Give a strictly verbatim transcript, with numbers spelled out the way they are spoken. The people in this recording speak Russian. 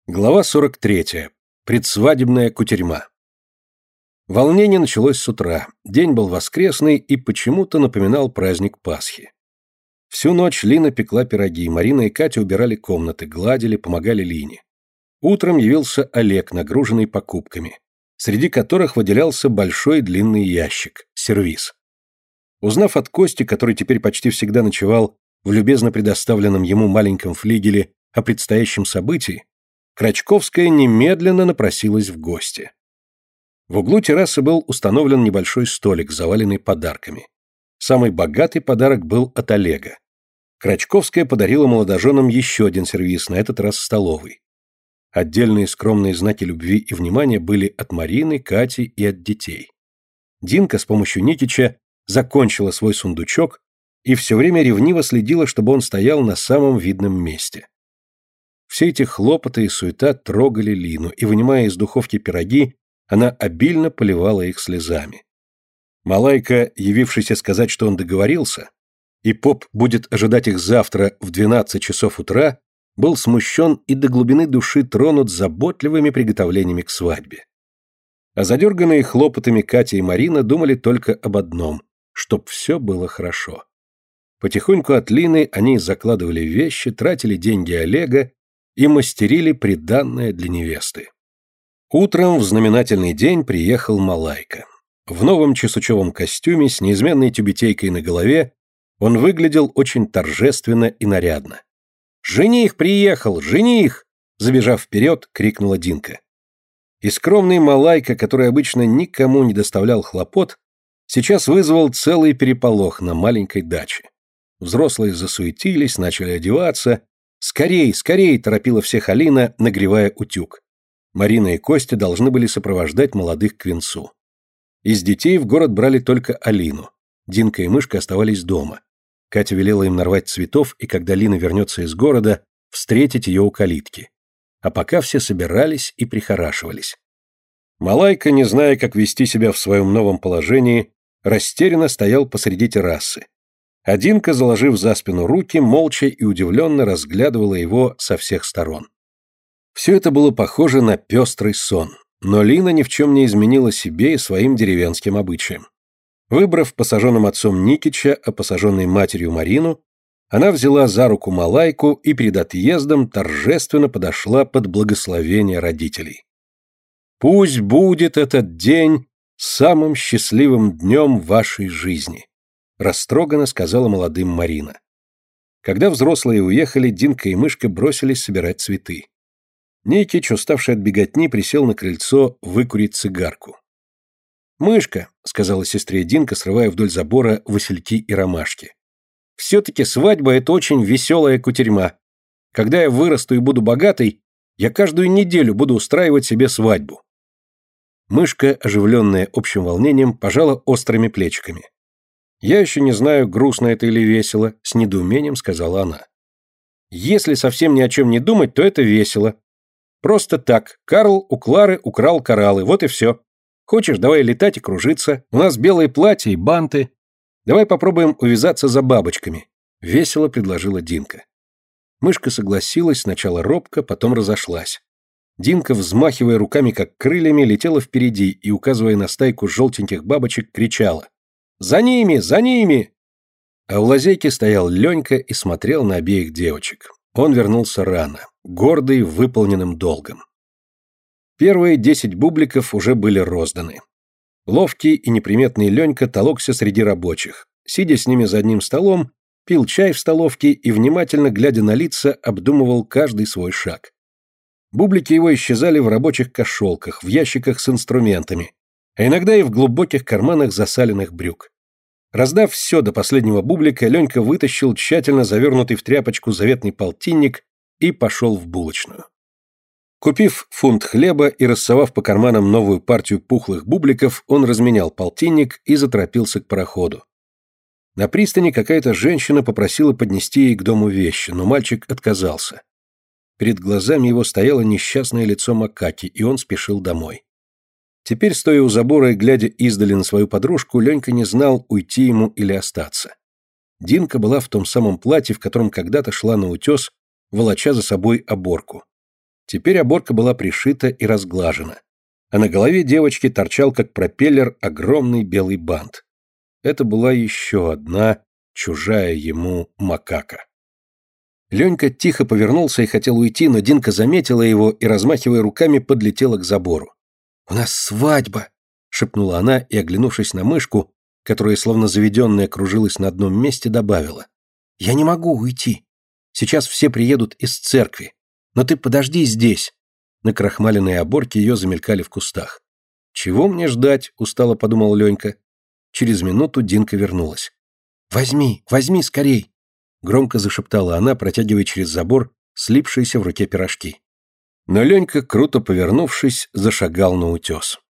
Глава сорок третья. Предсвадебная кутерьма. Волнение началось с утра. День был воскресный и почему-то напоминал праздник Пасхи. Всю ночь Лина пекла пироги, Марина и Катя убирали комнаты, гладили, помогали Лине. Утром явился Олег, нагруженный покупками, среди которых выделялся большой длинный ящик – сервиз. Узнав от Кости, который теперь почти всегда ночевал в любезно предоставленном ему маленьком флигеле о предстоящем событии, Крачковская немедленно напросилась в гости. В углу террасы был установлен небольшой столик, заваленный подарками. Самый богатый подарок был от Олега. Крачковская подарила молодоженам еще один сервиз, на этот раз столовый. Отдельные скромные знаки любви и внимания были от Марины, Кати и от детей. Динка с помощью Никича закончила свой сундучок и все время ревниво следила, чтобы он стоял на самом видном месте. Все эти хлопоты и суета трогали Лину, и, вынимая из духовки пироги, она обильно поливала их слезами. Малайка, явившийся сказать, что он договорился, и поп будет ожидать их завтра в двенадцать часов утра, был смущен и до глубины души тронут заботливыми приготовлениями к свадьбе. А задерганные хлопотами Катя и Марина думали только об одном – чтоб все было хорошо. Потихоньку от Лины они закладывали вещи, тратили деньги Олега и мастерили приданное для невесты. Утром в знаменательный день приехал Малайка. В новом чесучевом костюме с неизменной тюбетейкой на голове он выглядел очень торжественно и нарядно. «Жених приехал! Жених!» Забежав вперед, крикнула Динка. И скромный Малайка, который обычно никому не доставлял хлопот, сейчас вызвал целый переполох на маленькой даче. Взрослые засуетились, начали одеваться. «Скорей, скорей!» – торопила всех Алина, нагревая утюг. Марина и Костя должны были сопровождать молодых к венцу. Из детей в город брали только Алину. Динка и Мышка оставались дома. Катя велела им нарвать цветов, и когда Лина вернется из города, встретить ее у калитки. А пока все собирались и прихорашивались. Малайка, не зная, как вести себя в своем новом положении, растерянно стоял посреди террасы. А Динка, заложив за спину руки, молча и удивленно разглядывала его со всех сторон. Все это было похоже на пестрый сон, но Лина ни в чем не изменила себе и своим деревенским обычаям. Выбрав посаженным отцом Никича, а посаженной матерью Марину, она взяла за руку Малайку и перед отъездом торжественно подошла под благословение родителей. «Пусть будет этот день самым счастливым днем вашей жизни», растроганно сказала молодым Марина. Когда взрослые уехали, Динка и Мышка бросились собирать цветы. Никич, уставший от беготни, присел на крыльцо выкурить цигарку. «Мышка», — сказала сестре Динка, срывая вдоль забора васильки и ромашки, — «все-таки свадьба — это очень веселая кутерьма. Когда я вырасту и буду богатой, я каждую неделю буду устраивать себе свадьбу». Мышка, оживленная общим волнением, пожала острыми плечиками. «Я еще не знаю, грустно это или весело», — с недоумением сказала она. «Если совсем ни о чем не думать, то это весело. Просто так, Карл у Клары украл кораллы, вот и все. Хочешь, давай летать и кружиться, у нас белые платья и банты. Давай попробуем увязаться за бабочками», — весело предложила Динка. Мышка согласилась, сначала робко, потом разошлась. Динка, взмахивая руками как крыльями, летела впереди и, указывая на стайку желтеньких бабочек, кричала: «За ними! За ними!» А у лазейки стоял Ленька и смотрел на обеих девочек. Он вернулся рано, гордый выполненным долгом. Первые десять бубликов уже были розданы. Ловкий и неприметный Ленька толокся среди рабочих, сидя с ними за одним столом, пил чай в столовке и, внимательно глядя на лица, обдумывал каждый свой шаг. Бублики его исчезали в рабочих кошелках, в ящиках с инструментами, а иногда и в глубоких карманах засаленных брюк. Раздав все до последнего бублика, Ленька вытащил тщательно завернутый в тряпочку заветный полтинник и пошел в булочную. Купив фунт хлеба и рассовав по карманам новую партию пухлых бубликов, он разменял полтинник и заторопился к пароходу. На пристани какая-то женщина попросила поднести ей к дому вещи, но мальчик отказался. Перед глазами его стояло несчастное лицо макаки, и он спешил домой. Теперь, стоя у забора и глядя издали на свою подружку, Ленька не знал, уйти ему или остаться. Динка была в том самом платье, в котором когда-то шла на утес, волоча за собой оборку. Теперь оборка была пришита и разглажена, а на голове девочки торчал, как пропеллер, огромный белый бант. Это была еще одна чужая ему макака. Ленька тихо повернулся и хотел уйти, но Динка заметила его и, размахивая руками, подлетела к забору. «У нас свадьба!» — шепнула она и, оглянувшись на мышку, которая, словно заведенная, кружилась на одном месте, добавила. «Я не могу уйти. Сейчас все приедут из церкви. Но ты подожди здесь». Накрахмаленные оборки ее замелькали в кустах. «Чего мне ждать?» — устало подумал Ленька. Через минуту Динка вернулась. «Возьми, возьми скорей!» Громко зашептала она, протягивая через забор слипшиеся в руке пирожки. Но Ленька, круто повернувшись, зашагал на утес.